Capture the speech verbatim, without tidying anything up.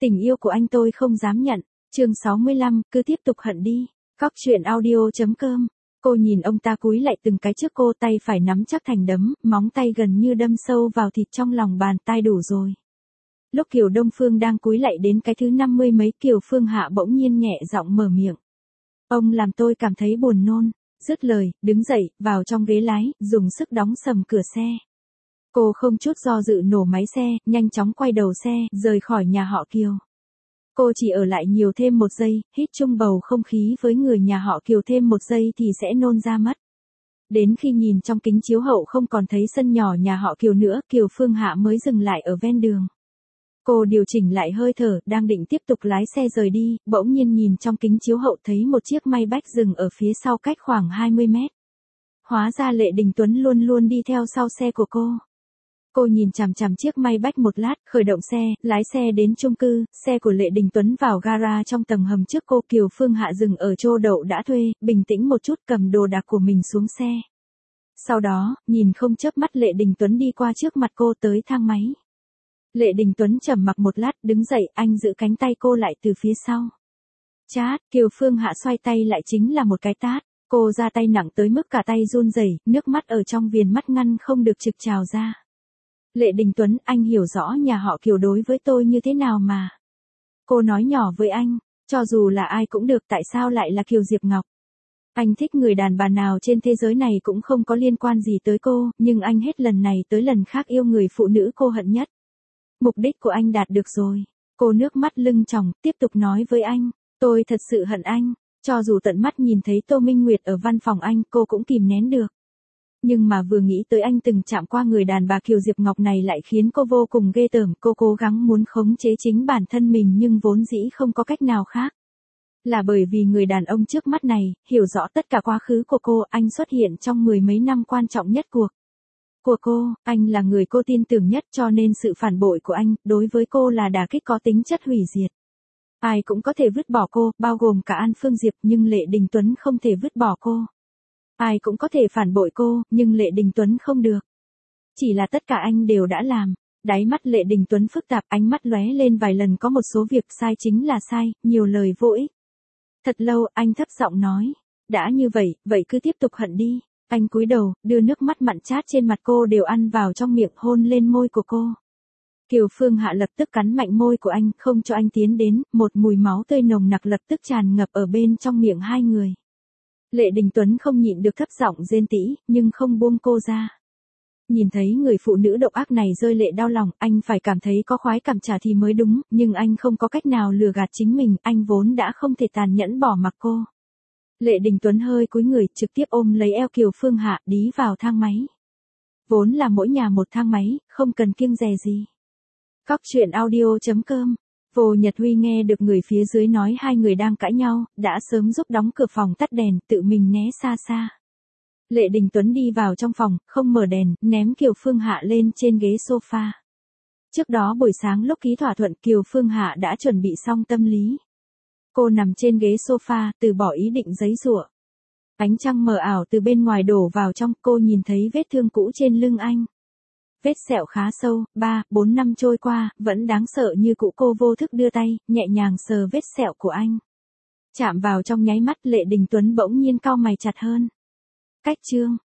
Tình yêu của anh tôi không dám nhận. Chương sáu mươi lăm, cứ tiếp tục hận đi. Cóc truyện audio chấm com. Cô nhìn ông ta cúi lại từng cái trước cô, tay phải nắm chắc thành đấm, móng tay gần như đâm sâu vào thịt trong lòng bàn tay. Đủ rồi. Lúc Kiều Đông Phương đang cúi lại đến cái thứ năm mươi mấy, Kiều Phương Hạ bỗng nhiên nhẹ giọng mở miệng. Ông làm tôi cảm thấy buồn nôn. Dứt lời, đứng dậy, vào trong ghế lái, dùng sức đóng sầm cửa xe. Cô không chút do dự nổ máy xe, nhanh chóng quay đầu xe, rời khỏi nhà họ Kiều. Cô chỉ ở lại nhiều thêm một giây, hít chung bầu không khí với người nhà họ Kiều thêm một giây thì sẽ nôn ra mất. Đến khi nhìn trong kính chiếu hậu không còn thấy sân nhỏ nhà họ Kiều nữa, Kiều Phương Hạ mới dừng lại ở ven đường. Cô điều chỉnh lại hơi thở, đang định tiếp tục lái xe rời đi, bỗng nhiên nhìn trong kính chiếu hậu thấy một chiếc Maybach dừng ở phía sau cách khoảng hai mươi mét. Hóa ra Lệ Đình Tuấn luôn luôn đi theo sau xe của cô. Cô nhìn chằm chằm chiếc Maybach một lát, khởi động xe, lái xe đến chung cư, xe của Lệ Đình Tuấn vào gara trong tầng hầm trước cô. Kiều Phương Hạ dừng ở chỗ đậu đã thuê, bình tĩnh một chút cầm đồ đạc của mình xuống xe. Sau đó, nhìn không chớp mắt Lệ Đình Tuấn đi qua trước mặt cô tới thang máy. Lệ Đình Tuấn trầm mặc một lát, đứng dậy, anh giữ cánh tay cô lại từ phía sau. Chát, Kiều Phương Hạ xoay tay lại chính là một cái tát. Cô ra tay nặng tới mức cả tay run rẩy, nước mắt ở trong viền mắt ngăn không được trực trào ra. Lệ Đình Tuấn, anh hiểu rõ nhà họ Kiều đối với tôi như thế nào mà. Cô nói nhỏ với anh, cho dù là ai cũng được, tại sao lại là Kiều Diệp Ngọc. Anh thích người đàn bà nào trên thế giới này cũng không có liên quan gì tới cô, nhưng anh hết lần này tới lần khác yêu người phụ nữ cô hận nhất. Mục đích của anh đạt được rồi. Cô nước mắt lưng tròng, tiếp tục nói với anh, tôi thật sự hận anh, cho dù tận mắt nhìn thấy Tô Minh Nguyệt ở văn phòng anh, cô cũng kìm nén được. Nhưng mà vừa nghĩ tới anh từng chạm qua người đàn bà Kiều Diệp Ngọc này lại khiến cô vô cùng ghê tởm. Cô cố gắng muốn khống chế chính bản thân mình nhưng vốn dĩ không có cách nào khác. Là bởi vì người đàn ông trước mắt này, hiểu rõ tất cả quá khứ của cô, anh xuất hiện trong mười mấy năm quan trọng nhất cuộc của cô, anh là người cô tin tưởng nhất, cho nên sự phản bội của anh, đối với cô là đả kích có tính chất hủy diệt. Ai cũng có thể vứt bỏ cô, bao gồm cả An Phương Diệp, nhưng Lệ Đình Tuấn không thể vứt bỏ cô. Ai cũng có thể phản bội cô, nhưng Lệ Đình Tuấn không được. Chỉ là tất cả anh đều đã làm. Đáy mắt Lệ Đình Tuấn phức tạp, ánh mắt lóe lên vài lần, có một số việc sai chính là sai, nhiều lời vô ích. Thật lâu, anh thấp giọng nói, đã như vậy, vậy cứ tiếp tục hận đi. Anh cúi đầu, đưa nước mắt mặn chát trên mặt cô đều ăn vào trong miệng, hôn lên môi của cô. Kiều Phương Hạ lập tức cắn mạnh môi của anh, không cho anh tiến đến, một mùi máu tươi nồng nặc lập tức tràn ngập ở bên trong miệng hai người. Lệ Đình Tuấn không nhịn được thấp giọng rên tỉ, nhưng không buông cô ra. Nhìn thấy người phụ nữ độc ác này rơi lệ đau lòng, anh phải cảm thấy có khoái cảm trả thì mới đúng, nhưng anh không có cách nào lừa gạt chính mình, anh vốn đã không thể tàn nhẫn bỏ mặc cô. Lệ Đình Tuấn hơi cúi người, trực tiếp ôm lấy eo Kiều Phương Hạ, đi vào thang máy. Vốn là mỗi nhà một thang máy, không cần kiêng dè gì. Cóc truyện audio chấm com. Vô Nhật Huy nghe được người phía dưới nói hai người đang cãi nhau, đã sớm giúp đóng cửa phòng, tắt đèn, tự mình né xa xa. Lệ Đình Tuấn đi vào trong phòng, không mở đèn, ném Kiều Phương Hạ lên trên ghế sofa. Trước đó buổi sáng lúc ký thỏa thuận, Kiều Phương Hạ đã chuẩn bị xong tâm lý. Cô nằm trên ghế sofa, từ bỏ ý định giãy giụa. Ánh trăng mờ ảo từ bên ngoài đổ vào trong, cô nhìn thấy vết thương cũ trên lưng anh. Vết sẹo khá sâu, ba, bốn năm trôi qua, vẫn đáng sợ như cũ. Cô vô thức đưa tay, nhẹ nhàng sờ vết sẹo của anh. Chạm vào trong nháy mắt, Lệ Đình Tuấn bỗng nhiên cau mày chặt hơn. Cách chương.